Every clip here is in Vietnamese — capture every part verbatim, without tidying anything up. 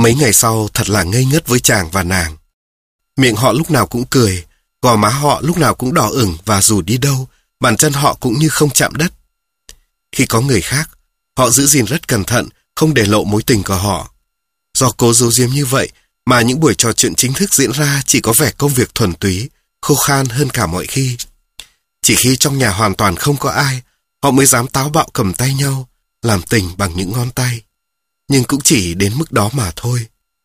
Mấy ngày sau thật là ngây ngất với chàng và nàng. Miệng họ lúc nào cũng cười, gò má họ lúc nào cũng đỏ ửng và dù đi đâu, bàn chân họ cũng như không chạm đất. Khi có người khác, họ giữ gìn rất cẩn thận, không để lộ mối tình của họ. Do cố giấu giếm như vậy mà những buổi trò chuyện chính thức diễn ra chỉ có vẻ công việc thuần túy, khô khan hơn cả mọi khi. Chỉ khi trong nhà hoàn toàn không có ai, họ mới dám táo bạo cầm tay nhau, làm tình bằng những ngón tay. Nhưng cũng chỉ đến mức đó mà thôi.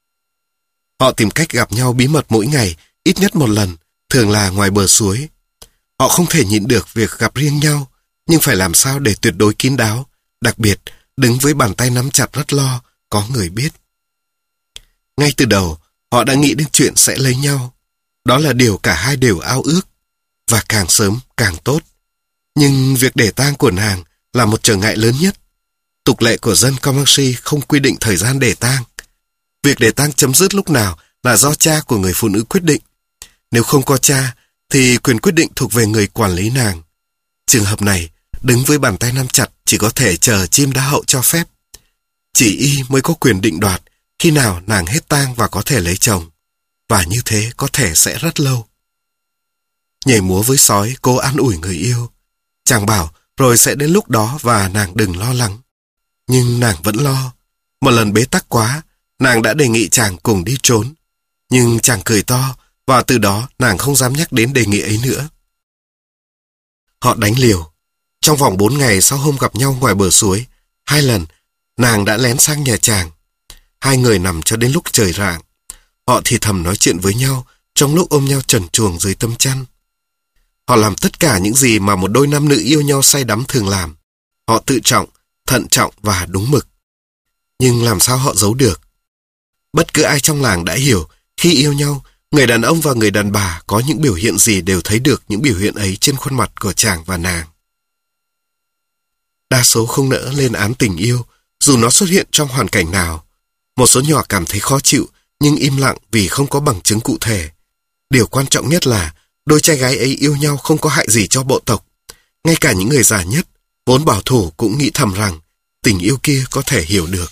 Họ tìm cách gặp nhau bí mật mỗi ngày, ít nhất một lần, thường là ngoài bờ suối. Họ không thể nhịn được việc gặp riêng nhau, nhưng phải làm sao để tuyệt đối kín đáo, đặc biệt đứng với bàn tay nắm chặt rất lo, có người biết. Ngay từ đầu, họ đã nghĩ đến chuyện sẽ lấy nhau. Đó là điều cả hai đều ao ước, và càng sớm càng tốt. Nhưng việc để tang của nàng là một trở ngại lớn nhất. Tục lệ của dân Comanche không quy định thời gian để tang. Việc để tang chấm dứt lúc nào là do cha của người phụ nữ quyết định. Nếu không có cha, thì quyền quyết định thuộc về người quản lý nàng. Trường hợp này, đứng với bàn tay nắm chặt chỉ có thể chờ chim đá hậu cho phép. Chỉ y mới có quyền định đoạt khi nào nàng hết tang và có thể lấy chồng. Và như thế có thể sẽ rất lâu. Nhảy múa với sói, cô an ủi người yêu. Chàng bảo rồi sẽ đến lúc đó và nàng đừng lo lắng. Nhưng nàng vẫn lo. Một lần bế tắc quá, nàng đã đề nghị chàng cùng đi trốn. Nhưng chàng cười to, và từ đó nàng không dám nhắc đến đề nghị ấy nữa. Họ đánh liều. Trong vòng bốn ngày sau hôm gặp nhau ngoài bờ suối, hai lần, nàng đã lén sang nhà chàng. Hai người nằm cho đến lúc trời rạng. Họ thì thầm nói chuyện với nhau trong lúc ôm nhau trần truồng dưới tấm chăn. Họ làm tất cả những gì mà một đôi nam nữ yêu nhau say đắm thường làm. Họ tự trọng, thận trọng và đúng mực. Nhưng làm sao họ giấu được? Bất cứ ai trong làng đã hiểu, khi yêu nhau, người đàn ông và người đàn bà có những biểu hiện gì đều thấy được những biểu hiện ấy trên khuôn mặt của chàng và nàng. Đa số không nỡ lên án tình yêu, dù nó xuất hiện trong hoàn cảnh nào. Một số nhỏ cảm thấy khó chịu, nhưng im lặng vì không có bằng chứng cụ thể. Điều quan trọng nhất là đôi trai gái ấy yêu nhau không có hại gì cho bộ tộc. Ngay cả những người già nhất, vốn bảo thủ cũng nghĩ thầm rằng tình yêu kia có thể hiểu được.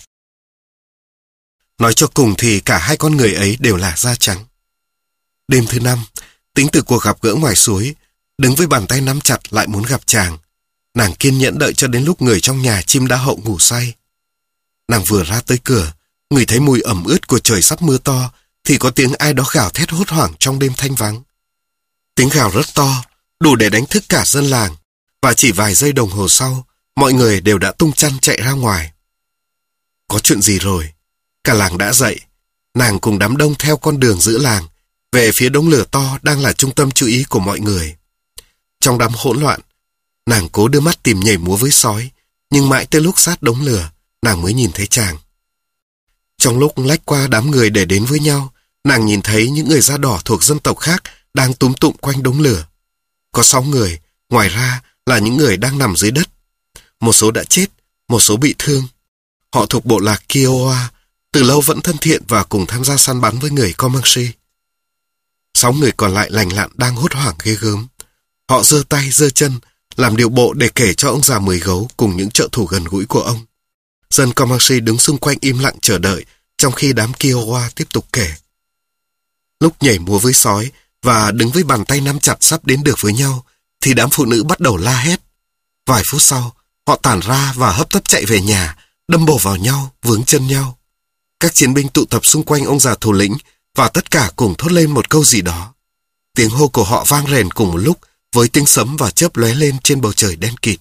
Nói cho cùng thì cả hai con người ấy đều là da trắng. Đêm thứ năm, tính từ cuộc gặp gỡ ngoài suối, đứng với bàn tay nắm chặt lại muốn gặp chàng. Nàng kiên nhẫn đợi cho đến lúc người trong nhà chim đã hậu ngủ say. Nàng vừa ra tới cửa, ngửi thấy mùi ẩm ướt của trời sắp mưa to, thì có tiếng ai đó gào thét hốt hoảng trong đêm thanh vắng. Tiếng gào rất to, đủ để đánh thức cả dân làng, và chỉ vài giây đồng hồ sau, mọi người đều đã tung chăn chạy ra ngoài. Có chuyện gì rồi? Cả làng đã dậy. Nàng cùng đám đông theo con đường giữa làng, về phía đống lửa to đang là trung tâm chú ý của mọi người. Trong đám hỗn loạn, nàng cố đưa mắt tìm nhảy múa với sói, nhưng mãi tới lúc sát đống lửa, nàng mới nhìn thấy chàng. Trong lúc lách qua đám người để đến với nhau, nàng nhìn thấy những người da đỏ thuộc dân tộc khác đang túm tụm quanh đống lửa. Có sáu người, ngoài ra là những người đang nằm dưới đất. Một số đã chết, một số bị thương. Họ thuộc bộ lạc Kiowa, từ lâu vẫn thân thiện và cùng tham gia săn bắn với người Comanche. Sáu người còn lại lành lặn đang hốt hoảng ghê gớm. Họ giơ tay giơ chân, làm điệu bộ để kể cho ông già mười gấu cùng những trợ thủ gần gũi của ông. Dân Comanche đứng xung quanh im lặng chờ đợi, trong khi đám Kiowa tiếp tục kể. Lúc nhảy múa với sói và đứng với bàn tay nắm chặt sắp đến được với nhau, thì đám phụ nữ bắt đầu la hét. Vài phút sau, họ tản ra và hấp tấp chạy về nhà, đâm bổ vào nhau, vướng chân nhau. Các chiến binh tụ tập xung quanh ông già thủ lĩnh và tất cả cùng thốt lên một câu gì đó. Tiếng hô của họ vang rền cùng một lúc với tiếng sấm và chớp lóe lên trên bầu trời đen kịt.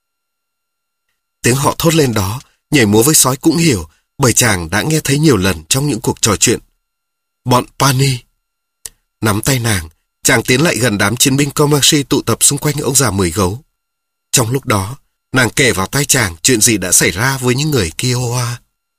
Tiếng họ thốt lên đó, nhảy múa với sói cũng hiểu, bởi chàng đã nghe thấy nhiều lần trong những cuộc trò chuyện. Bọn Pani. Nắm tay nàng, chàng tiến lại gần đám chiến binh Comanche tụ tập xung quanh ông già mười gấu. Trong lúc đó, nàng kể vào tai chàng chuyện gì đã xảy ra với những người Kiowa.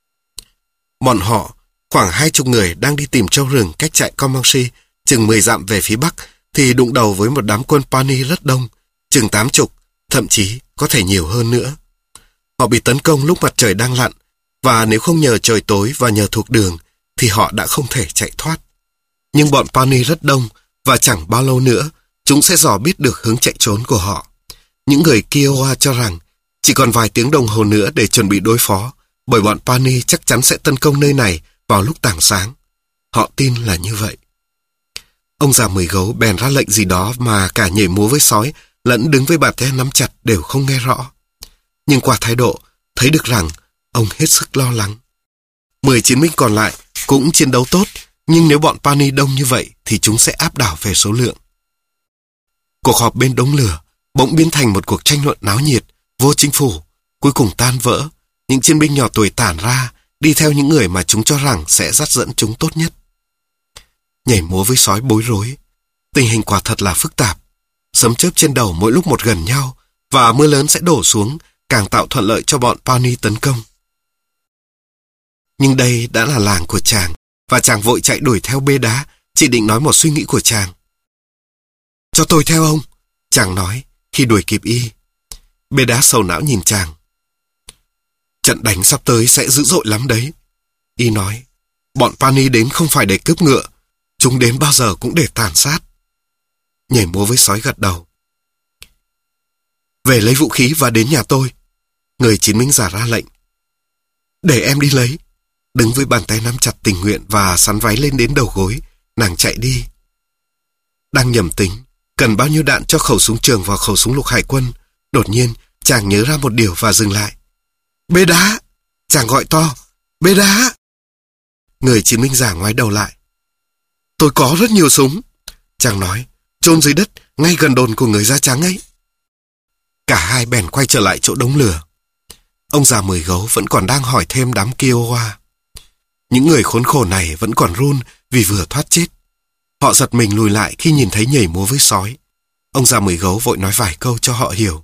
Bọn họ, khoảng hai chục người đang đi tìm trâu rừng cách trại Comanche chừng mười dặm về phía bắc, thì đụng đầu với một đám quân Pani rất đông, chừng tám chục, thậm chí có thể nhiều hơn nữa. Họ bị tấn công lúc mặt trời đang lặn, và nếu không nhờ trời tối và nhờ thuộc đường, thì họ đã không thể chạy thoát. Nhưng bọn Pani rất đông, và chẳng bao lâu nữa, chúng sẽ dò biết được hướng chạy trốn của họ. Những người Kiowa cho rằng, chỉ còn vài tiếng đồng hồ nữa để chuẩn bị đối phó, bởi bọn Pani chắc chắn sẽ tấn công nơi này vào lúc tảng sáng. Họ tin là như vậy. Ông già mười gấu bèn ra lệnh gì đó mà cả nhảy múa với sói lẫn đứng với bàn tay nắm chặt đều không nghe rõ. Nhưng qua thái độ, thấy được rằng ông hết sức lo lắng. Mười chiến binh còn lại cũng chiến đấu tốt, nhưng nếu bọn Pawnee đông như vậy thì chúng sẽ áp đảo về số lượng. Cuộc họp bên đống lửa bỗng biến thành một cuộc tranh luận náo nhiệt, vô chính phủ, cuối cùng tan vỡ. Những chiến binh nhỏ tuổi tản ra, đi theo những người mà chúng cho rằng sẽ dắt dẫn chúng tốt nhất. Nhảy múa với sói bối rối. Tình hình quả thật là phức tạp. Sấm chớp trên đầu mỗi lúc một gần nhau, và mưa lớn sẽ đổ xuống, càng tạo thuận lợi cho bọn Pawnee tấn công. Nhưng đây đã là làng của chàng, và chàng vội chạy đuổi theo bê đá, chỉ định nói một suy nghĩ của chàng. Cho tôi theo ông, chàng nói khi đuổi kịp y. Bê đá sầu não nhìn chàng. Trận đánh sắp tới sẽ dữ dội lắm đấy. Y nói, bọn Pawnee đến không phải để cướp ngựa, chúng đến bao giờ cũng để tàn sát. Nhảy múa với sói gật đầu. Về lấy vũ khí và đến nhà tôi. Người chiến binh già ra lệnh. Để em đi lấy. Đứng với bàn tay nắm chặt tình nguyện và sắn váy lên đến đầu gối, nàng chạy đi. Đang nhầm tính, cần bao nhiêu đạn cho khẩu súng trường và khẩu súng lục hải quân. Đột nhiên, chàng nhớ ra một điều và dừng lại. Bê đá! Chàng gọi to. Bê đá! Người chiến binh già ngoái đầu lại. Tôi có rất nhiều súng. Chàng nói, chôn dưới đất, ngay gần đồn của người da trắng ấy. Cả hai bèn quay trở lại chỗ đống lửa. Ông già mười gấu vẫn còn đang hỏi thêm đám Kiowa. Những người khốn khổ này vẫn còn run vì vừa thoát chết. Họ giật mình lùi lại khi nhìn thấy nhảy múa với sói. Ông già mười gấu vội nói vài câu cho họ hiểu.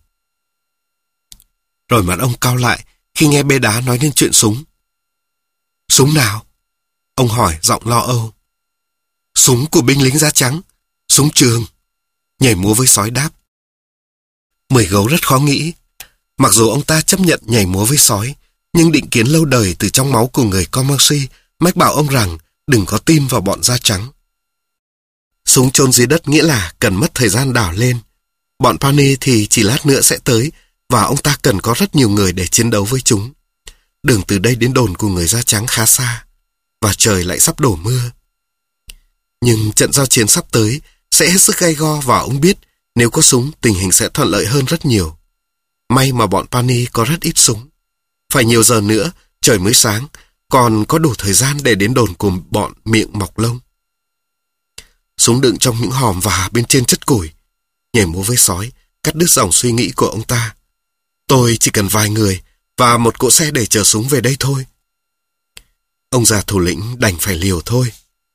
Rồi mặt ông cau lại khi nghe bê đá nói đến chuyện súng. Súng nào? Ông hỏi giọng lo âu. Súng của binh lính da trắng. Súng trường. Nhảy múa với sói đáp. Mười gấu rất khó nghĩ. Mặc dù ông ta chấp nhận nhảy múa với sói, nhưng định kiến lâu đời từ trong máu của người Comanche mách bảo ông rằng đừng có tin vào bọn da trắng. Súng chôn dưới đất nghĩa là cần mất thời gian đào lên. Bọn Pawnee thì chỉ lát nữa sẽ tới, và ông ta cần có rất nhiều người để chiến đấu với chúng. Đường từ đây đến đồn của người da trắng khá xa, và trời lại sắp đổ mưa. Nhưng trận giao chiến sắp tới sẽ hết sức gay go, và ông biết nếu có súng tình hình sẽ thuận lợi hơn rất nhiều. May mà bọn Pawnee có rất ít súng. Phải nhiều giờ nữa trời mới sáng, còn có đủ thời gian để đến đồn của bọn miệng mọc lông. Súng đựng trong những hòm và bên trên chất củi. Nhảy múa với sói cắt đứt dòng suy nghĩ của ông ta. Tôi chỉ cần vài người và một cỗ xe để chở súng về đây thôi. Ông già thủ lĩnh đành phải liều thôi.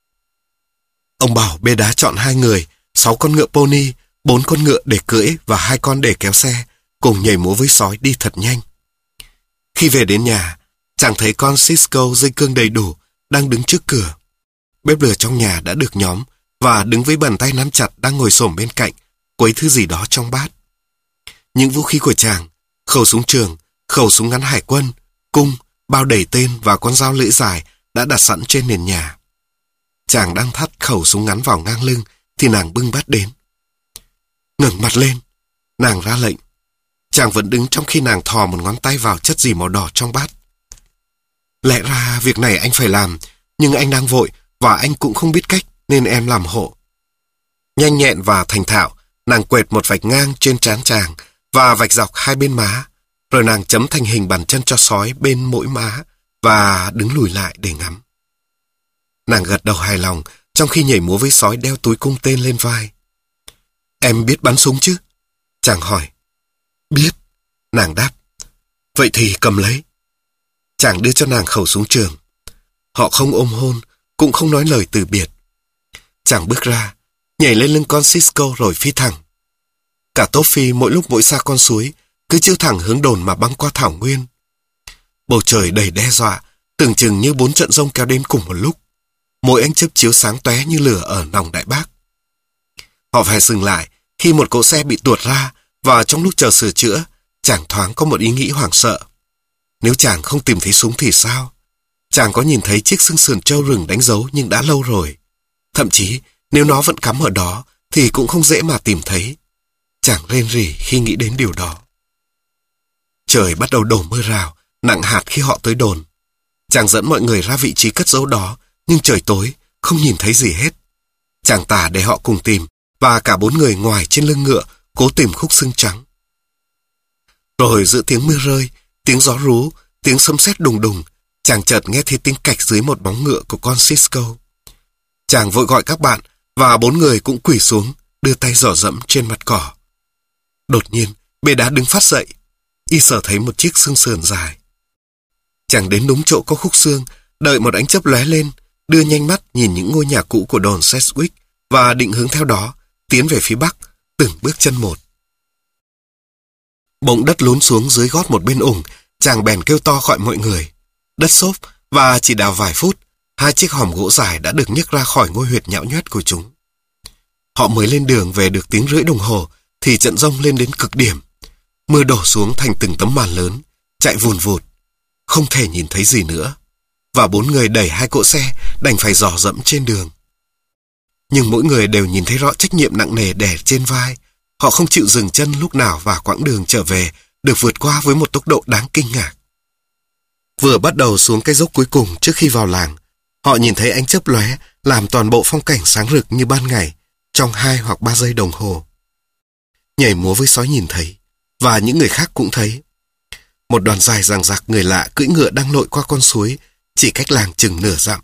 Ông bảo bê đá chọn hai người, sáu con ngựa pony, bốn con ngựa để cưỡi và hai con để kéo xe, cùng nhảy múa với sói đi thật nhanh. Khi về đến nhà, chàng thấy con Cisco dây cương đầy đủ đang đứng trước cửa. Bếp lửa trong nhà đã được nhóm và đứng với bàn tay nắm chặt đang ngồi xổm bên cạnh, quấy thứ gì đó trong bát. Những vũ khí của chàng, khẩu súng trường, khẩu súng ngắn hải quân, cung, bao đầy tên và con dao lưỡi dài đã đặt sẵn trên nền nhà. Chàng đang thắt khẩu súng ngắn vào ngang lưng thì nàng bưng bát đến. Ngẩng mặt lên, nàng ra lệnh. Chàng vẫn đứng trong khi nàng thò một ngón tay vào chất gì màu đỏ trong bát. Lẽ ra việc này anh phải làm, nhưng anh đang vội và anh cũng không biết cách nên em làm hộ. Nhanh nhẹn và thành thạo, nàng quệt một vạch ngang trên trán chàng và vạch dọc hai bên má, rồi nàng chấm thành hình bàn chân cho sói bên mỗi má và đứng lùi lại để ngắm. Nàng gật đầu hài lòng trong khi nhảy múa với sói đeo túi cung tên lên vai. Em biết bắn súng chứ? Chàng hỏi. Biết, nàng đáp. Vậy thì cầm lấy. Chàng đưa cho nàng khẩu súng trường. Họ không ôm hôn, cũng không nói lời từ biệt. Chàng bước ra, nhảy lên lưng con Cisco rồi phi thẳng. Cả tốp phi mỗi lúc mỗi xa con suối, cứ chiếu thẳng hướng đồn mà băng qua thảo nguyên. Bầu trời đầy đe dọa, tưởng chừng như bốn trận giông kéo đến cùng một lúc. Mỗi ánh chớp chiếu sáng tóe như lửa ở nòng Đại Bác. Họ phải dừng lại khi một cỗ xe bị tuột ra, và trong lúc chờ sửa chữa, chàng thoáng có một ý nghĩ hoảng sợ. Nếu chàng không tìm thấy súng thì sao? Chàng có nhìn thấy chiếc xương sườn trâu rừng đánh dấu nhưng đã lâu rồi. Thậm chí, nếu nó vẫn cắm ở đó, thì cũng không dễ mà tìm thấy. Chàng rên rỉ khi nghĩ đến điều đó. Trời bắt đầu đổ mưa rào, nặng hạt khi họ tới đồn. Chàng dẫn mọi người ra vị trí cất giấu đó, nhưng trời tối, không nhìn thấy gì hết. Chàng tả để họ cùng tìm, và cả bốn người ngoài trên lưng ngựa cố tìm khúc xương trắng. Rồi giữa tiếng mưa rơi, tiếng gió rú, tiếng sấm sét đùng đùng, chàng chợt nghe thấy tiếng cạch dưới một bóng ngựa của con Cisco. Chàng vội gọi các bạn, và bốn người cũng quỳ xuống, đưa tay dò dẫm trên mặt cỏ. Đột nhiên, bê đá đứng phát dậy, y sờ thấy một chiếc xương sườn dài. Chàng đến đúng chỗ có khúc xương, đợi một ánh chớp lóe lên, đưa nhanh mắt nhìn những ngôi nhà cũ của đồn Sedgwick và định hướng theo đó, tiến về phía bắc, từng bước chân một. Bỗng đất lún xuống dưới gót một bên ủng, chàng bèn kêu to gọi mọi người. Đất xốp, và chỉ đào vài phút, hai chiếc hòm gỗ dài đã được nhấc ra khỏi ngôi huyệt nhão nhoét của chúng. Họ mới lên đường về được tiếng rưỡi đồng hồ, thì trận giông lên đến cực điểm. Mưa đổ xuống thành từng tấm màn lớn, chạy vùn vụt, không thể nhìn thấy gì nữa. Và bốn người đẩy hai cỗ xe, đành phải dò dẫm trên đường. Nhưng mỗi người đều nhìn thấy rõ trách nhiệm nặng nề đè trên vai. Họ không chịu dừng chân lúc nào, và quãng đường trở về được vượt qua với một tốc độ đáng kinh ngạc. Vừa bắt đầu xuống cái dốc cuối cùng trước khi vào làng, họ nhìn thấy ánh chớp lóe làm toàn bộ phong cảnh sáng rực như ban ngày trong hai hoặc ba giây đồng hồ. Nhảy múa với sói nhìn thấy, và những người khác cũng thấy. Một đoàn dài dằng dặc người lạ cưỡi ngựa đang lội qua con suối, chỉ cách làng chừng nửa dặm.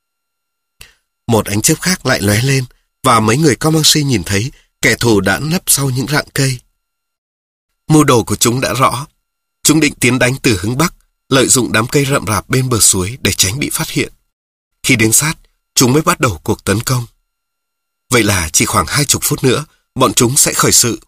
Một ánh chớp khác lại lóe lên, và mấy người Comanche nhìn thấy kẻ thù đã nấp sau những rặng cây. Mưu đồ của chúng đã rõ. Chúng định tiến đánh từ hướng bắc, lợi dụng đám cây rậm rạp bên bờ suối để tránh bị phát hiện. Khi đến sát, chúng mới bắt đầu cuộc tấn công. Vậy là chỉ khoảng hai chục phút nữa, bọn chúng sẽ khởi sự.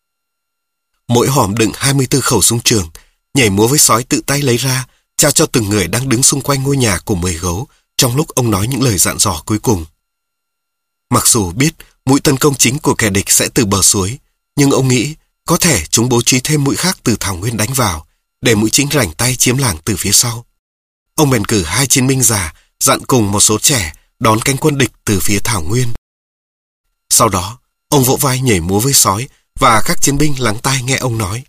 Mỗi hòm đựng hai mươi tư khẩu súng trường, Nhảy múa với sói tự tay lấy ra, trao cho từng người đang đứng xung quanh ngôi nhà của mười gấu trong lúc ông nói những lời dặn dò cuối cùng. Mặc dù biết mũi tấn công chính của kẻ địch sẽ từ bờ suối, nhưng ông nghĩ có thể chúng bố trí thêm mũi khác từ thảo nguyên đánh vào, để mũi chính rảnh tay chiếm làng từ phía sau. Ông bèn cử hai chiến binh già dặn cùng một số trẻ đón cánh quân địch từ phía thảo nguyên. Sau đó, ông vỗ vai nhảy múa với sói và các chiến binh lắng tai nghe ông nói.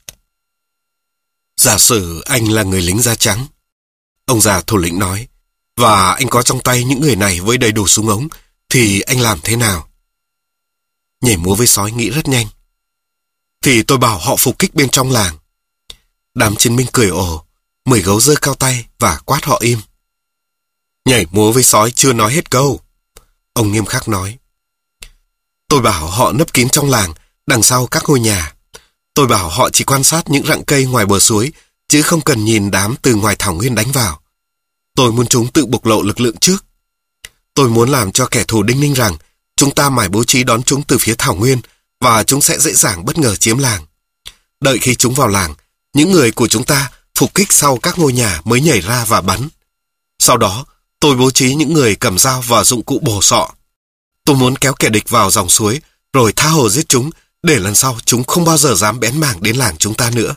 Giả sử anh là người lính da trắng, ông già thủ lĩnh nói, và anh có trong tay những người này với đầy đủ súng ống, thì anh làm thế nào? Nhảy múa với sói nghĩ rất nhanh. Thì tôi bảo họ phục kích bên trong làng. Đám chiến binh cười ồ, mười gấu giơ cao tay và quát họ im. Nhảy múa với sói chưa nói hết câu. Ông nghiêm khắc nói. Tôi bảo họ nấp kín trong làng, đằng sau các ngôi nhà. Tôi bảo họ chỉ quan sát những rặng cây ngoài bờ suối, chứ không cần nhìn đám từ ngoài thảo nguyên đánh vào. Tôi muốn chúng tự bộc lộ lực lượng trước. Tôi muốn làm cho kẻ thù đinh ninh rằng chúng ta mải bố trí đón chúng từ phía thảo nguyên, và chúng sẽ dễ dàng bất ngờ chiếm làng. Đợi khi chúng vào làng, những người của chúng ta phục kích sau các ngôi nhà mới nhảy ra và bắn. Sau đó, tôi bố trí những người cầm dao và dụng cụ bổ sọ. Tôi muốn kéo kẻ địch vào dòng suối, rồi tha hồ giết chúng, để lần sau chúng không bao giờ dám bén mảng đến làng chúng ta nữa.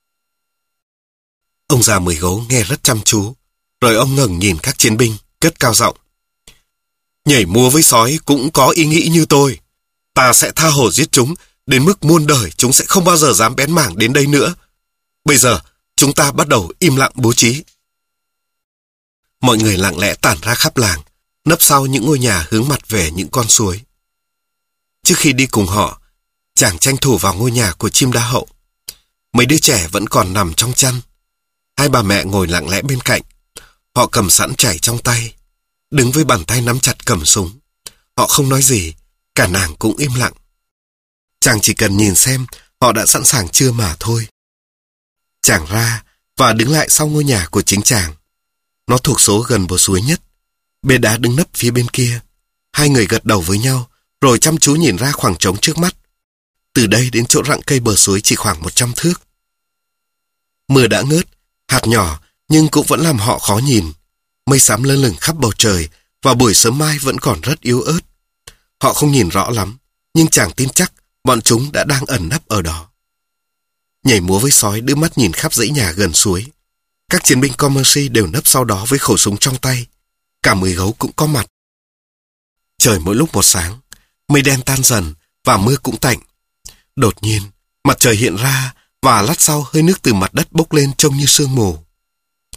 Ông già mười gấu nghe rất chăm chú, rồi ông ngẩng nhìn các chiến binh, cất cao giọng. Nhảy múa với sói cũng có ý nghĩ như tôi. Ta sẽ tha hồ giết chúng, đến mức muôn đời chúng sẽ không bao giờ dám bén mảng đến đây nữa. Bây giờ, chúng ta bắt đầu im lặng bố trí. Mọi người lặng lẽ tản ra khắp làng, nấp sau những ngôi nhà hướng mặt về những con suối. Trước khi đi cùng họ, chàng tranh thủ vào ngôi nhà của chim đa hậu. Mấy đứa trẻ vẫn còn nằm trong chăn. Hai bà mẹ ngồi lặng lẽ bên cạnh. Họ cầm sẵn chảy trong tay, đứng với bàn tay nắm chặt cầm súng. Họ không nói gì, cả nàng cũng im lặng. Chàng chỉ cần nhìn xem họ đã sẵn sàng chưa mà thôi. Chàng ra và đứng lại sau ngôi nhà của chính chàng. Nó thuộc số gần bờ suối nhất. Bê đá đứng nấp phía bên kia. Hai người gật đầu với nhau, rồi chăm chú nhìn ra khoảng trống trước mắt. Từ đây đến chỗ rặng cây bờ suối chỉ khoảng một trăm thước. Mưa đã ngớt, hạt nhỏ nhưng cũng vẫn làm họ khó nhìn. Mây xám lơ lửng khắp bầu trời, và buổi sớm mai vẫn còn rất yếu ớt. Họ không nhìn rõ lắm, nhưng chàng tin chắc bọn chúng đã đang ẩn nấp ở đó. Nhảy múa với sói đưa mắt nhìn khắp dãy nhà gần suối. Các chiến binh Comanche đều nấp sau đó với khẩu súng trong tay. Cả mười gấu cũng có mặt. Trời mỗi lúc một sáng, mây đen tan dần và mưa cũng tạnh. Đột nhiên, mặt trời hiện ra, và lát sau hơi nước từ mặt đất bốc lên trông như sương mù.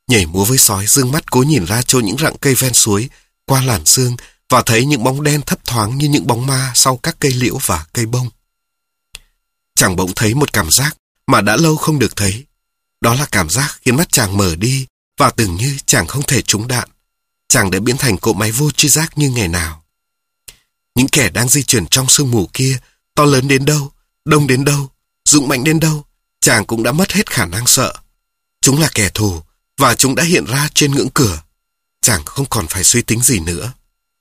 Nhảy múa với sói dương mắt cố nhìn ra chỗ những rặng cây ven suối, qua làn sương, và thấy những bóng đen thấp thoáng như những bóng ma sau các cây liễu và cây bông. Chàng bỗng thấy một cảm giác mà đã lâu không được thấy. Đó là cảm giác khiến mắt chàng mở đi và tưởng như chàng không thể trúng đạn. Chàng đã biến thành cỗ máy vô tri giác như ngày nào. Những kẻ đang di chuyển trong sương mù kia, to lớn đến đâu, đông đến đâu, dũng mạnh đến đâu, chàng cũng đã mất hết khả năng sợ. Chúng là kẻ thù, và chúng đã hiện ra trên ngưỡng cửa. Chàng không còn phải suy tính gì nữa.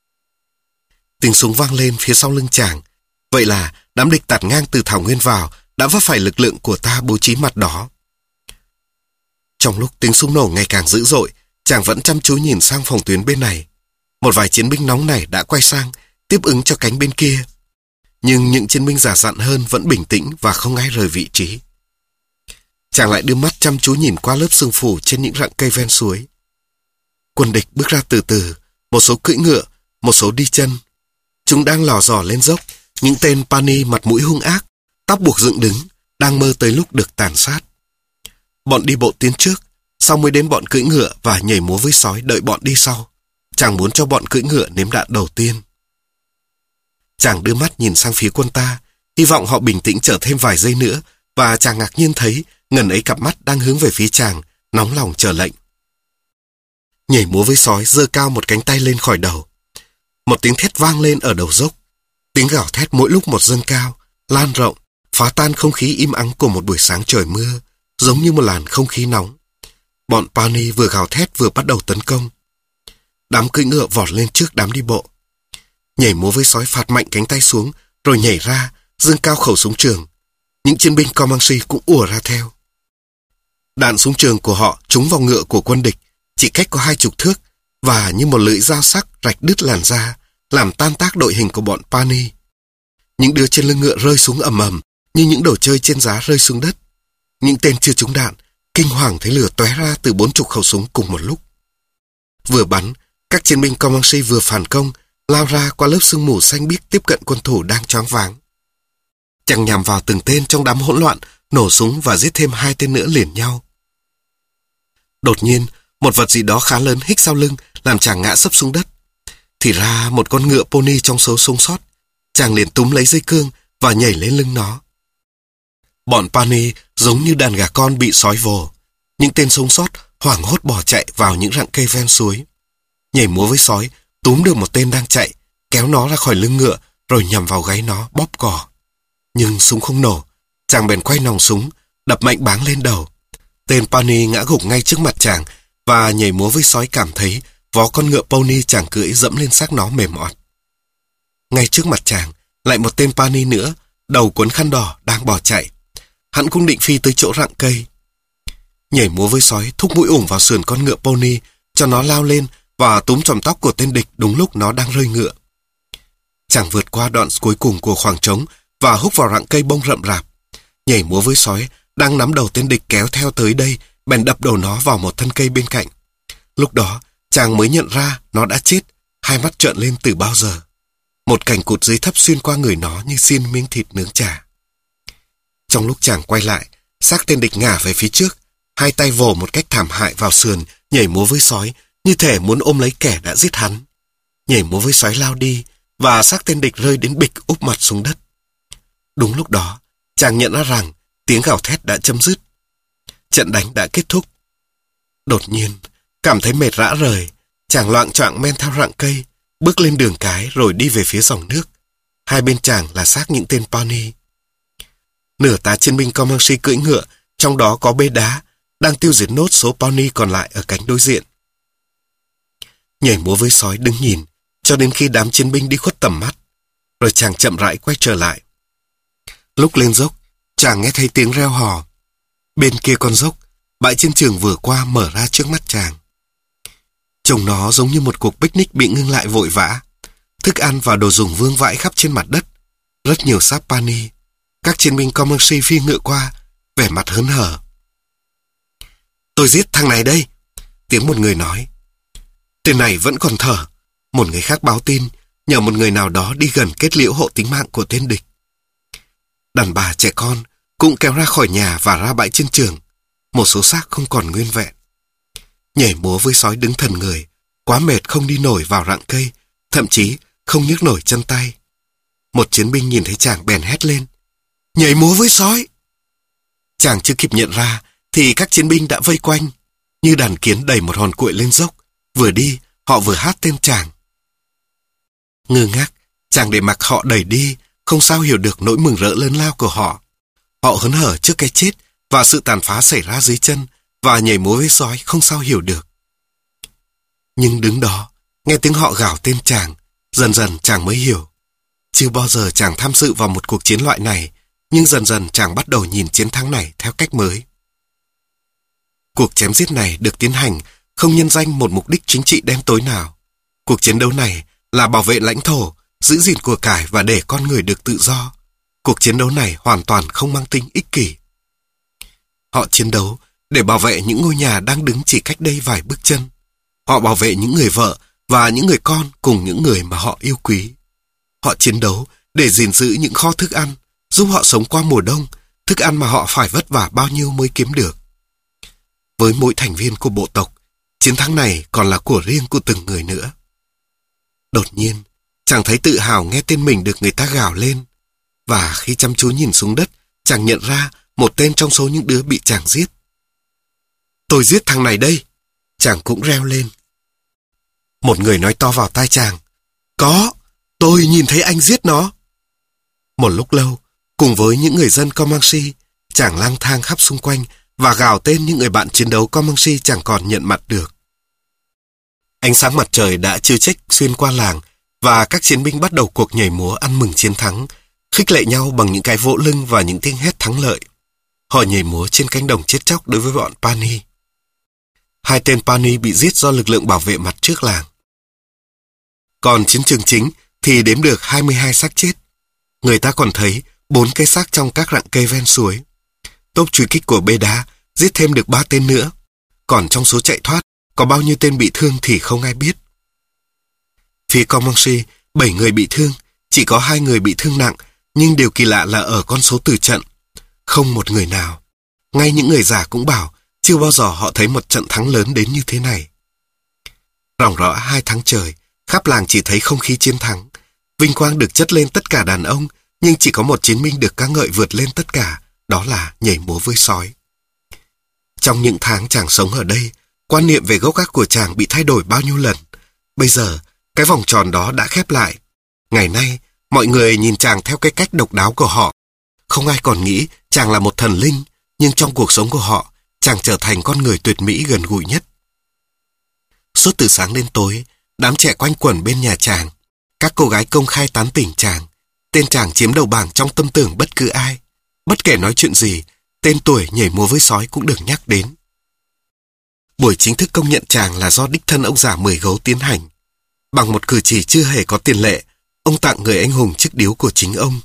Tiếng súng vang lên phía sau lưng chàng. Vậy là đám địch tạt ngang từ thảo nguyên vào đã vấp phải lực lượng của ta bố trí mặt đó. Trong lúc tiếng súng nổ ngày càng dữ dội, chàng vẫn chăm chú nhìn sang phòng tuyến bên này. Một vài chiến binh nóng nảy đã quay sang, tiếp ứng cho cánh bên kia. Nhưng những chiến binh già dặn hơn vẫn bình tĩnh và không ai rời vị trí. Chàng lại đưa mắt chăm chú nhìn qua lớp sương phủ trên những rặng cây ven suối. Quân địch bước ra từ từ, một số cưỡi ngựa, một số đi chân. Chúng đang lò dò lên dốc, những tên Pani mặt mũi hung ác, tóc buộc dựng đứng, đang mơ tới lúc được tàn sát. Bọn đi bộ tiến trước, sau mới đến bọn cưỡi ngựa và nhảy múa với sói đợi bọn đi sau. Chàng muốn cho bọn cưỡi ngựa nếm đạn đầu tiên. Chàng đưa mắt nhìn sang phía quân ta, hy vọng họ bình tĩnh chờ thêm vài giây nữa, và chàng ngạc nhiên thấy ngần ấy cặp mắt đang hướng về phía chàng, nóng lòng chờ lệnh. Nhảy múa với sói giơ cao một cánh tay lên khỏi đầu. Một tiếng thét vang lên ở đầu dốc. Tiếng gào thét mỗi lúc một dâng cao, lan rộng, phá tan không khí im ắng của một buổi sáng trời mưa, giống như một làn không khí nóng. Bọn Pani vừa gào thét vừa bắt đầu tấn công. Đám cưỡi ngựa vọt lên trước đám đi bộ. Nhảy múa với sói phạt mạnh cánh tay xuống, rồi nhảy ra, giương cao khẩu súng trường. Những chiến binh Comanche cũng ùa ra theo. Đạn súng trường của họ trúng vào ngựa của quân địch, chỉ cách có hai chục thước, và như một lưỡi dao sắc rạch đứt làn da, làm tan tác đội hình của bọn Pani. Những đứa trên lưng ngựa rơi xuống ầm ầm, như những đồ chơi trên giá rơi xuống đất. Những tên chưa trúng đạn, kinh hoàng thấy lửa tóe ra từ bốn chục khẩu súng cùng một lúc. Vừa bắn, các chiến binh Comanche vừa phản công, lao ra qua lớp sương mù xanh biếc tiếp cận quân thủ đang choáng váng. Chàng nhằm vào từng tên trong đám hỗn loạn, nổ súng và giết thêm hai tên nữa liền nhau. Đột nhiên, một vật gì đó khá lớn hích sau lưng, làm chàng ngã sấp xuống đất. Thì ra một con ngựa pony trong số sống sót. Chàng liền túm lấy dây cương và nhảy lên lưng nó. Bọn Pani giống như đàn gà con bị sói vồ. Những tên sống sót hoảng hốt bỏ chạy vào những rặng cây ven suối. Nhảy múa với sói, túm được một tên đang chạy, kéo nó ra khỏi lưng ngựa, rồi nhằm vào gáy nó bóp cò. Nhưng súng không nổ. Chàng bèn quay nòng súng, đập mạnh báng lên đầu. Tên Pani ngã gục ngay trước mặt chàng, và nhảy múa với sói cảm thấy vó con ngựa pony chàng cưỡi dẫm lên xác nó mềm mọt. Ngay trước mặt chàng, lại một tên Pani nữa, đầu cuốn khăn đỏ, đang bỏ chạy. Hắn cũng định phi tới chỗ rặng cây. Nhảy múa với sói thúc mũi ủng vào sườn con ngựa pony, cho nó lao lên và túm chòm tóc của tên địch đúng lúc nó đang rơi ngựa. Chàng vượt qua đoạn cuối cùng của khoảng trống và húc vào rặng cây bông rậm rạp. Nhảy múa với sói đang nắm đầu tên địch kéo theo tới đây, bèn đập đầu nó vào một thân cây bên cạnh. Lúc đó, chàng mới nhận ra nó đã chết, hai mắt trợn lên từ bao giờ. Một cành cụt dưới thấp xuyên qua người nó như xiên miếng thịt nướng chả. Trong lúc chàng quay lại, xác tên địch ngả về phía trước, hai tay vồ một cách thảm hại vào sườn, nhảy múa với sói, như thể muốn ôm lấy kẻ đã giết hắn. Nhảy múa với sói lao đi, và xác tên địch rơi đến bịch úp mặt xuống đất. Đúng lúc đó, chàng nhận ra rằng tiếng gào thét đã chấm dứt. Trận đánh đã kết thúc. Đột nhiên, cảm thấy mệt rã rời, chàng loạng choạng men theo rặng cây, bước lên đường cái rồi đi về phía dòng nước. Hai bên chàng là xác những tên Pani. Nửa tá chiến binh Comanche cưỡi ngựa, trong đó có bê đá, đang tiêu diệt nốt số Pani còn lại ở cánh đối diện. Nhảy múa với sói đứng nhìn, cho đến khi đám chiến binh đi khuất tầm mắt, rồi chàng chậm rãi quay trở lại. Lúc lên dốc, chàng nghe thấy tiếng reo hò. Bên kia con dốc, bãi chiến trường vừa qua mở ra trước mắt chàng. Trông nó giống như một cuộc picnic bị ngưng lại vội vã. Thức ăn và đồ dùng vương vãi khắp trên mặt đất. Rất nhiều xác Pani. Các chiến binh Comanche phi ngựa qua, vẻ mặt hớn hở. Tôi giết thằng này đây, tiếng một người nói. Tên này vẫn còn thở. Một người khác báo tin, nhờ một người nào đó đi gần kết liễu hộ tính mạng của tên địch. Đàn bà trẻ con cũng kéo ra khỏi nhà và ra bãi chiến trường. Một số xác không còn nguyên vẹn. nhảy múa với sói đứng thần người, quá mệt không đi nổi vào rặng cây, thậm chí không nhấc nổi chân tay. Một chiến binh nhìn thấy chàng bèn hét lên: "Nhảy múa với sói!" Chàng chưa kịp nhận ra thì các chiến binh đã vây quanh, như đàn kiến đẩy một hòn cuội lên dốc, vừa đi họ vừa hát tên chàng. Ngơ ngác, chàng để mặc họ đẩy đi, không sao hiểu được nỗi mừng rỡ lớn lao của họ. Họ hớn hở trước cái chết và sự tàn phá xảy ra dưới chân, và nhảy múa với sói không sao hiểu được. Nhưng đứng đó, nghe tiếng họ gào tên chàng, dần dần chàng mới hiểu. Chưa bao giờ chàng tham dự vào một cuộc chiến loại này, nhưng dần dần chàng bắt đầu nhìn chiến thắng này theo cách mới. Cuộc chém giết này được tiến hành không nhân danh một mục đích chính trị đen tối nào. Cuộc chiến đấu này là bảo vệ lãnh thổ, giữ gìn của cải và để con người được tự do. Cuộc chiến đấu này hoàn toàn không mang tính ích kỷ. Họ chiến đấu để bảo vệ những ngôi nhà đang đứng chỉ cách đây vài bước chân. Họ bảo vệ những người vợ và những người con cùng những người mà họ yêu quý. Họ chiến đấu để gìn giữ những kho thức ăn, giúp họ sống qua mùa đông, thức ăn mà họ phải vất vả bao nhiêu mới kiếm được. Với mỗi thành viên của bộ tộc, chiến thắng này còn là của riêng của từng người nữa. Đột nhiên, chàng thấy tự hào nghe tên mình được người ta gào lên. Và khi chăm chú nhìn xuống đất, chàng nhận ra một tên trong số những đứa bị chàng giết. "Tôi giết thằng này đây!" Chàng cũng reo lên. Một người nói to vào tai chàng: "Có, tôi nhìn thấy anh giết nó." Một lúc lâu, cùng với những người dân Comanche, chàng lang thang khắp xung quanh và gào tên những người bạn chiến đấu Comanche chẳng còn nhận mặt được. Ánh sáng mặt trời đã chiếu chếch xuyên qua làng, và các chiến binh bắt đầu cuộc nhảy múa ăn mừng chiến thắng, khích lệ nhau bằng những cái vỗ lưng và những tiếng hét thắng lợi. Họ nhảy múa trên cánh đồng chết chóc đối với bọn Pawnee. Hai tên Pawnee bị giết do lực lượng bảo vệ mặt trước làng. Còn chiến trường chính thì đếm được hai mươi hai xác chết. Người ta còn thấy bốn cái xác trong các rặng cây ven suối. Tốp truy kích của Bê Đá giết thêm được ba tên nữa. Còn trong số chạy thoát, có bao nhiêu tên bị thương thì không ai biết. Phía Comanche, bảy người bị thương, chỉ có hai người bị thương nặng, nhưng điều kỳ lạ là ở con số tử trận. Không một người nào. Ngay những người già cũng bảo chưa bao giờ họ thấy một trận thắng lớn đến như thế này. Ròng rã hai tháng trời, khắp làng chỉ thấy không khí chiến thắng. Vinh quang được chất lên tất cả đàn ông, nhưng chỉ có một chiến binh được ca ngợi vượt lên tất cả, đó là nhảy múa với sói. Trong những tháng chàng sống ở đây, quan niệm về gốc gác của chàng bị thay đổi bao nhiêu lần. Bây giờ, cái vòng tròn đó đã khép lại. Ngày nay, mọi người nhìn chàng theo cái cách độc đáo của họ. Không ai còn nghĩ chàng là một thần linh, nhưng trong cuộc sống của họ, chàng trở thành con người tuyệt mỹ gần gũi nhất. Suốt từ sáng đến tối, đám trẻ quanh quẩn bên nhà chàng. Các cô gái công khai tán tỉnh chàng. Tên chàng chiếm đầu bảng trong tâm tưởng bất cứ ai. Bất kể nói chuyện gì, tên tuổi nhảy múa với sói cũng được nhắc đến. Buổi chính thức công nhận chàng là do đích thân ông già Mười Gấu tiến hành. Bằng một cử chỉ chưa hề có tiền lệ, ông tặng người anh hùng chiếc điếu của chính ông.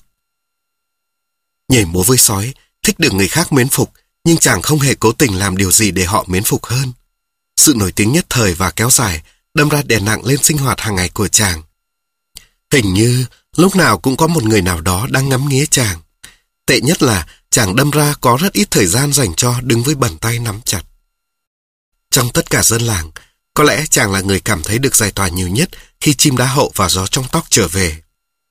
Nhảy múa với sói thích được người khác mến phục, nhưng chàng không hề cố tình làm điều gì để họ mến phục hơn. Sự nổi tiếng nhất thời và kéo dài đâm ra đè nặng lên sinh hoạt hàng ngày của chàng. Hình như lúc nào cũng có một người nào đó đang ngắm nghía chàng. Tệ nhất là chàng đâm ra có rất ít thời gian dành cho đứng với bàn tay nắm chặt. Trong tất cả dân làng, có lẽ chàng là người cảm thấy được giải tỏa nhiều nhất khi chim đá hậu và gió trong tóc trở về.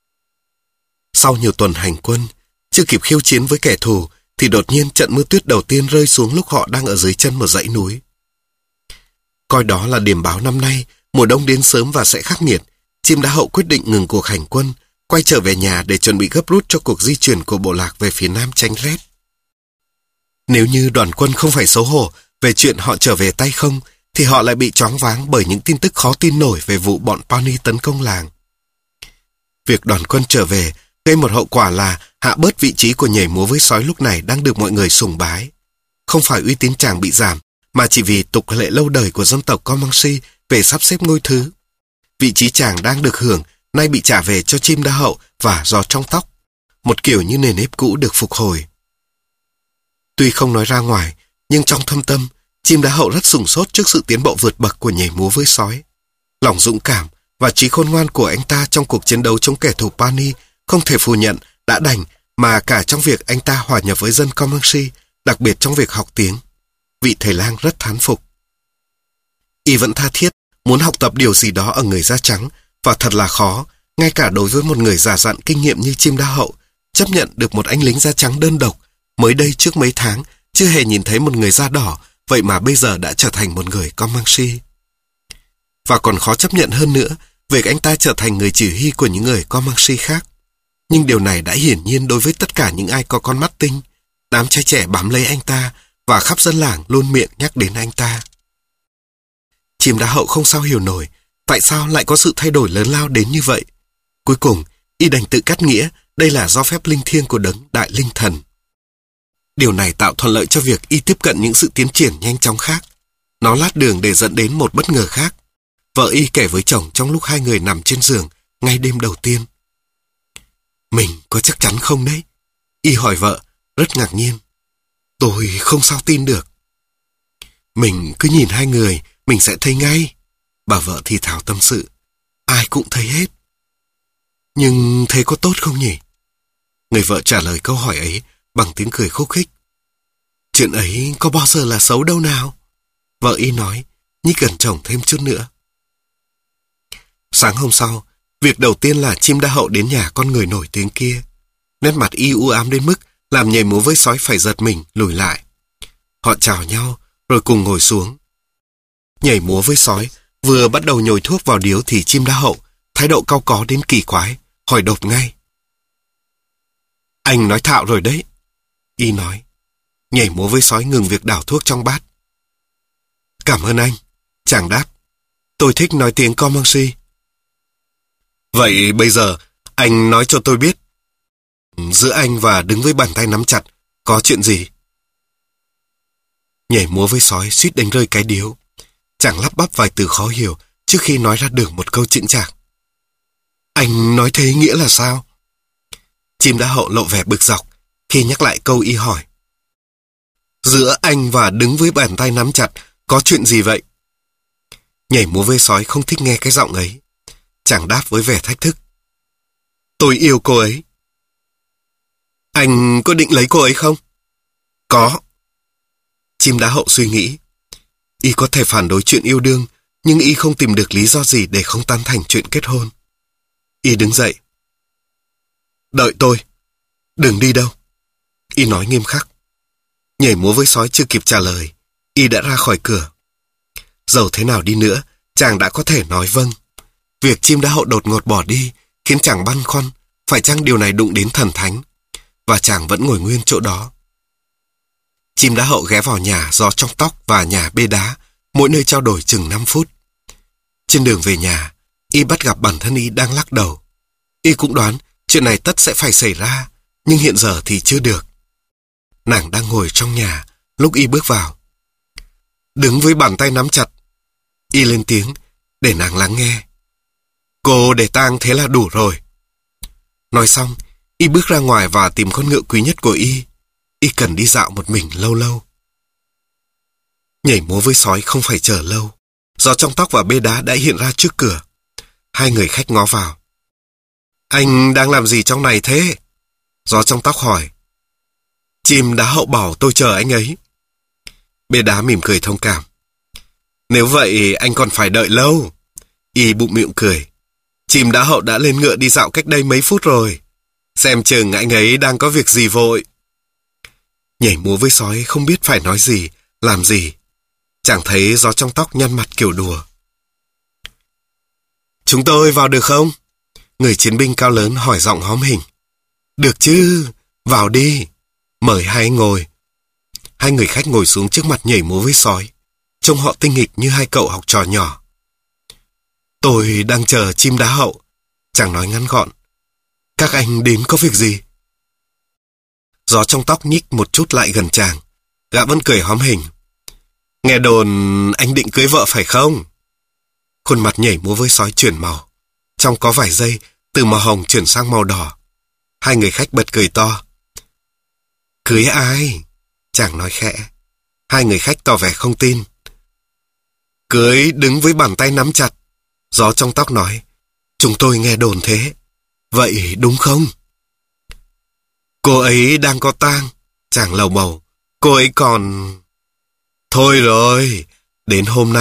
Sau nhiều tuần hành quân, chưa kịp khiêu chiến với kẻ thù, thì đột nhiên trận mưa tuyết đầu tiên rơi xuống lúc họ đang ở dưới chân một dãy núi. Coi đó là điểm báo năm nay, mùa đông đến sớm và sẽ khắc nghiệt, chim đá hậu quyết định ngừng cuộc hành quân, quay trở về nhà để chuẩn bị gấp rút cho cuộc di chuyển của bộ lạc về phía nam tránh rét. Nếu như đoàn quân không phải xấu hổ về chuyện họ trở về tay không, thì họ lại bị choáng váng bởi những tin tức khó tin nổi về vụ bọn Pawnee tấn công làng. Việc đoàn quân trở về gây một hậu quả là hạ bớt vị trí của nhảy múa với sói lúc này đang được mọi người sùng bái. Không phải uy tín chàng bị giảm, mà chỉ vì tục lệ lâu đời của dân tộc Comanche về sắp xếp ngôi thứ. Vị trí chàng đang được hưởng nay bị trả về cho chim đá hậu và gió trong tóc, một kiểu như nền nếp cũ được phục hồi. Tuy không nói ra ngoài, nhưng trong thâm tâm, chim đá hậu rất sửng sốt trước sự tiến bộ vượt bậc của nhảy múa với sói. Lòng dũng cảm và trí khôn ngoan của anh ta trong cuộc chiến đấu chống kẻ thù Pawnee không thể phủ nhận đã đành, mà cả trong việc anh ta hòa nhập với dân Comanche, đặc biệt trong việc học tiếng. Vị thầy lang rất thán phục. Y vẫn tha thiết, muốn học tập điều gì đó ở người da trắng, và thật là khó, ngay cả đối với một người già dặn kinh nghiệm như Chim Đa Hậu, chấp nhận được một anh lính da trắng đơn độc, mới đây trước mấy tháng, chưa hề nhìn thấy một người da đỏ, vậy mà bây giờ đã trở thành một người Comanche. Và còn khó chấp nhận hơn nữa, việc anh ta trở thành người chỉ huy của những người Comanche khác. Nhưng điều này đã hiển nhiên đối với tất cả những ai có con mắt tinh. Đám trai trẻ bám lấy anh ta, và khắp dân làng luôn miệng nhắc đến anh ta. Chim Đa Hậu không sao hiểu nổi, tại sao lại có sự thay đổi lớn lao đến như vậy. Cuối cùng, y đành tự cắt nghĩa đây là do phép linh thiêng của đấng đại linh thần. Điều này tạo thuận lợi cho việc y tiếp cận những sự tiến triển nhanh chóng khác. Nó lát đường để dẫn đến một bất ngờ khác. Vợ y kể với chồng trong lúc hai người nằm trên giường ngay đêm đầu tiên. Mình có chắc chắn không đấy? Y hỏi vợ, rất ngạc nhiên. Tôi không sao tin được. Mình cứ nhìn hai người, mình sẽ thấy ngay. Bà vợ thì thào tâm sự. Ai cũng thấy hết. Nhưng thế có tốt không nhỉ? Người vợ trả lời câu hỏi ấy bằng tiếng cười khúc khích. Chuyện ấy có bao giờ là xấu đâu nào? Vợ y nói, nhích gần chồng thêm chút nữa. Sáng hôm sau, việc đầu tiên là Chim Đa Hậu đến nhà con người nổi tiếng kia. Nét mặt y u ám đến mức làm nhảy múa với sói phải giật mình lùi lại. Họ chào nhau rồi cùng ngồi xuống. Nhảy múa với sói vừa bắt đầu nhồi thuốc vào điếu thì Chim Đa Hậu, thái độ cau có đến kỳ quái, hỏi đột ngay. Anh nói thạo rồi đấy. Y nói. Nhảy múa với sói ngừng việc đảo thuốc trong bát. Cảm ơn anh. Chàng đáp. Tôi thích nói tiếng Comanche. Vậy bây giờ anh nói cho tôi biết, giữa anh và đứng với bàn tay nắm chặt có chuyện gì? Nhảy múa với sói suýt đánh rơi cái điếu. Chàng lắp bắp vài từ khó hiểu trước khi nói ra được một câu chững chạc. Anh nói thế nghĩa là sao? Chim Đa Hậu lộ vẻ bực dọc khi nhắc lại câu y hỏi. Giữa anh và đứng với bàn tay nắm chặt có chuyện gì vậy? Nhảy múa với sói không thích nghe cái giọng ấy. Chàng đáp với vẻ thách thức. Tôi yêu cô ấy. Anh có định lấy cô ấy không? Có. Chim Đá Hậu suy nghĩ. Y có thể phản đối chuyện yêu đương, nhưng y không tìm được lý do gì để không tán thành chuyện kết hôn. Y đứng dậy. Đợi tôi. Đừng đi đâu. Y nói nghiêm khắc. Nhảy múa với sói chưa kịp trả lời, y đã ra khỏi cửa. Dẫu thế nào đi nữa, chàng đã có thể nói vâng. Việc Chim Đá Hậu đột ngột bỏ đi khiến chàng băn khoăn, phải chăng điều này đụng đến thần thánh, và chàng vẫn ngồi nguyên chỗ đó. Chim Đá Hậu ghé vào nhà Gió Trong Tóc và nhà Bê Đá, mỗi nơi trao đổi chừng năm phút. Trên đường về nhà, y bắt gặp bản thân y đang lắc đầu. Y cũng đoán chuyện này tất sẽ phải xảy ra, nhưng hiện giờ thì chưa được. Nàng đang ngồi trong nhà lúc y bước vào. Đứng với bàn tay nắm chặt, y lên tiếng để nàng lắng nghe. Cô để tang thế là đủ rồi. Nói xong, y bước ra ngoài và tìm con ngựa quý nhất của y. Y cần đi dạo một mình lâu lâu. Nhảy múa với sói không phải chờ lâu. Gió Trong Tóc và Bê Đá đã hiện ra trước cửa. Hai người khách ngó vào. Anh đang làm gì trong này thế? Gió Trong Tóc hỏi. Chim Đá Hậu bảo tôi chờ anh ấy. Bê Đá mỉm cười thông cảm. Nếu vậy anh còn phải đợi lâu. Y bụng miệng cười. Chim Đá Hậu đã lên ngựa đi dạo cách đây mấy phút rồi. Xem chừng anh ấy đang có việc gì vội. Nhảy múa với sói không biết phải nói gì, làm gì. Chẳng thấy Gió Trong Tóc nhăn mặt kiểu đùa. Chúng tôi vào được không? Người chiến binh cao lớn hỏi giọng hóm hình. Được chứ, vào đi. Mời hai anh ngồi. Hai người khách ngồi xuống trước mặt nhảy múa với sói. Trông họ tinh nghịch như hai cậu học trò nhỏ. Tôi đang chờ Chim Đá Hậu. Chàng nói ngắn gọn. Các anh đến có việc gì? Gió Trong Tóc nhích một chút lại gần chàng. Gã vẫn cười hóm hình. Nghe đồn anh định cưới vợ phải không? Khuôn mặt nhảy múa với sói chuyển màu. Trong có vài giây, từ màu hồng chuyển sang màu đỏ. Hai người khách bật cười to. Cưới ai? Chàng nói khẽ. Hai người khách tỏ vẻ không tin. Cưới đứng với bàn tay nắm chặt. Gió Trong Tóc nói. Chúng tôi nghe đồn thế. Vậy đúng không? Cô ấy đang có tang. Chàng lầu bầu. Cô ấy còn... Thôi rồi, đến hôm nay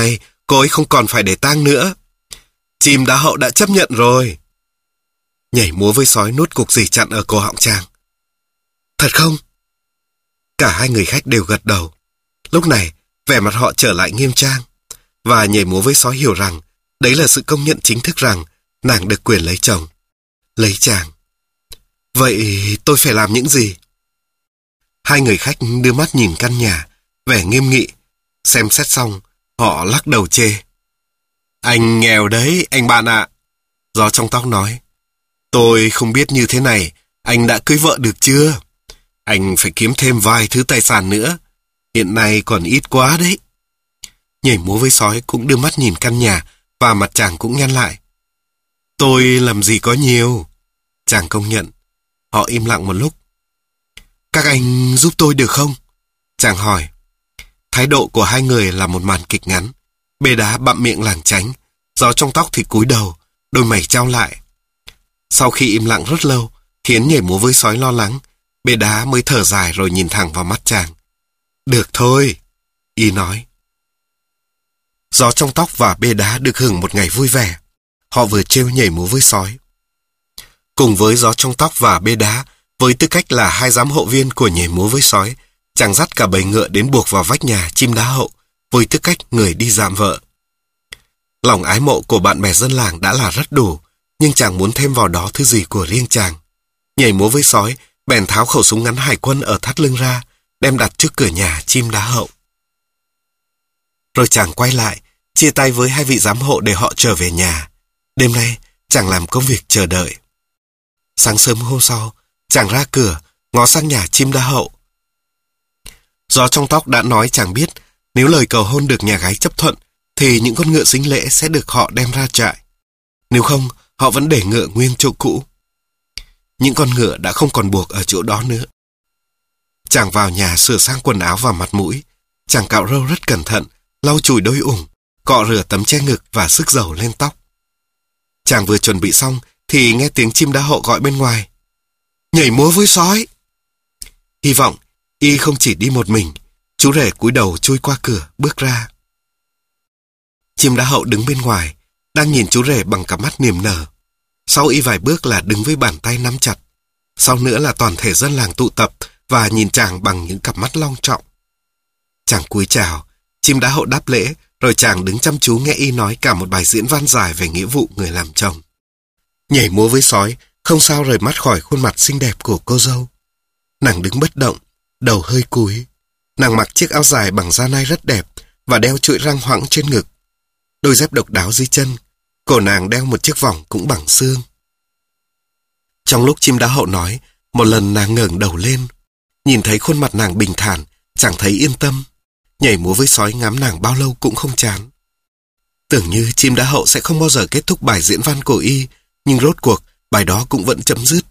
cô ấy không còn phải để tang nữa. Chim đá hậu đã chấp nhận rồi. Nhảy múa với sói nuốt cục gì chặn ở cổ họng chàng. Thật không? Cả hai người khách đều gật đầu. Lúc này, vẻ mặt họ trở lại nghiêm trang. Và nhảy múa với sói hiểu rằng đấy là sự công nhận chính thức rằng nàng được quyền lấy chồng. Lấy chàng. Vậy tôi phải làm những gì? Hai người khách đưa mắt nhìn căn nhà, vẻ nghiêm nghị. Xem xét xong, họ lắc đầu chê. Anh nghèo đấy, anh bạn ạ. Gió trong tóc nói. Tôi không biết như thế này, anh đã cưới vợ được chưa? Anh phải kiếm thêm vài thứ tài sản nữa. Hiện nay còn ít quá đấy. Nhảy múa với sói cũng đưa mắt nhìn căn nhà và mặt chàng cũng nhăn lại. Tôi làm gì có nhiều. Chàng công nhận. Họ im lặng một lúc. Các anh giúp tôi được không? Chàng hỏi. Thái độ của hai người là một màn kịch ngắn. Bê đá bặm miệng lảng tránh. Gió trong tóc thì cúi đầu, đôi mày trao lại. Sau khi im lặng rất lâu, khiến nhảy múa với sói lo lắng, bê đá mới thở dài rồi nhìn thẳng vào mắt chàng. Được thôi, y nói. Gió trong tóc và bê đá được hưởng một ngày vui vẻ. Họ vừa trêu nhảy múa với sói. Cùng với gió trong tóc và bê đá, với tư cách là hai giám hộ viên của nhảy múa với sói, chàng dắt cả bầy ngựa đến buộc vào vách nhà chim đá hậu, với tư cách người đi dạm vợ. Lòng ái mộ của bạn bè dân làng đã là rất đủ, nhưng chàng muốn thêm vào đó thứ gì của riêng chàng. Nhảy múa với sói, bèn tháo khẩu súng ngắn hải quân ở thắt lưng ra, đem đặt trước cửa nhà chim đá hậu. Rồi chàng quay lại, chia tay với hai vị giám hộ để họ trở về nhà. Đêm nay, chàng làm công việc chờ đợi. Sáng sớm hôm sau, chàng ra cửa, ngó sang nhà chim đá hậu. Gió trong tóc đã nói chàng biết, nếu lời cầu hôn được nhà gái chấp thuận, thì những con ngựa sính lễ sẽ được họ đem ra trại. Nếu không, họ vẫn để ngựa nguyên chỗ cũ. Những con ngựa đã không còn buộc ở chỗ đó nữa. Chàng vào nhà sửa sang quần áo và mặt mũi. Chàng cạo râu rất cẩn thận, lau chùi đôi ủng, cọ rửa tấm che ngực và sức dầu lên tóc. Chàng vừa chuẩn bị xong thì nghe tiếng chim đá hậu gọi bên ngoài. Nhảy múa với sói. Hy vọng y không chỉ đi một mình. Chú rể cúi đầu chui qua cửa bước ra. Chim đá hậu đứng bên ngoài, đang nhìn chú rể bằng cặp mắt niềm nở. Sau y vài bước là đứng với bàn tay nắm chặt. Sau nữa là toàn thể dân làng tụ tập và nhìn chàng bằng những cặp mắt long trọng. Chàng cúi chào, chim đá hậu đáp lễ, rồi chàng đứng chăm chú nghe y nói cả một bài diễn văn dài về nghĩa vụ người làm chồng. Nhảy múa với sói, không sao rời mắt khỏi khuôn mặt xinh đẹp của cô dâu. Nàng đứng bất động, đầu hơi cúi. Nàng mặc chiếc áo dài bằng da nai rất đẹp và đeo chuỗi răng hoãng trên ngực. Đôi dép độc đáo dưới chân, cổ nàng đeo một chiếc vòng cũng bằng xương. Trong lúc chim đá hậu nói, một lần nàng ngẩng đầu lên. Nhìn thấy khuôn mặt nàng bình thản, chẳng thấy yên tâm. Nhảy múa với sói ngắm nàng bao lâu cũng không chán. Tưởng như chim đá hậu sẽ không bao giờ kết thúc bài diễn văn của y, nhưng rốt cuộc bài đó cũng vẫn chấm dứt.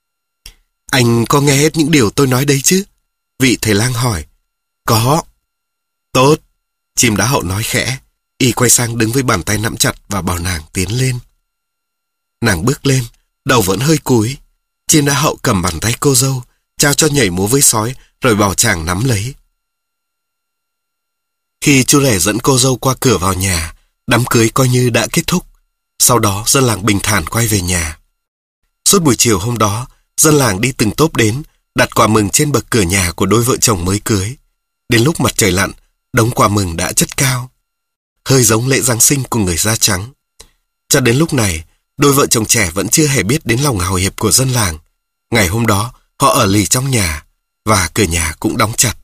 Anh có nghe hết những điều tôi nói đấy chứ? Vị thầy lang hỏi. Có. Tốt. Chim đá hậu nói khẽ. Y quay sang đứng với bàn tay nắm chặt và bảo nàng tiến lên. Nàng bước lên, đầu vẫn hơi cúi. Chim đá hậu cầm bàn tay cô dâu, trao cho nhảy múa với sói, rồi bảo chàng nắm lấy. Khi chú rể dẫn cô dâu qua cửa vào nhà, đám cưới coi như đã kết thúc. Sau đó dân làng bình thản quay về nhà. Suốt buổi chiều hôm đó, dân làng đi từng tốp đến, đặt quà mừng trên bậc cửa nhà của đôi vợ chồng mới cưới. Đến lúc mặt trời lặn, đống quà mừng đã chất cao, hơi giống lễ Giáng sinh của người da trắng. Cho đến lúc này, đôi vợ chồng trẻ vẫn chưa hề biết đến lòng hào hiệp của dân làng. Ngày hôm đó, họ ở lì trong nhà, và cửa nhà cũng đóng chặt.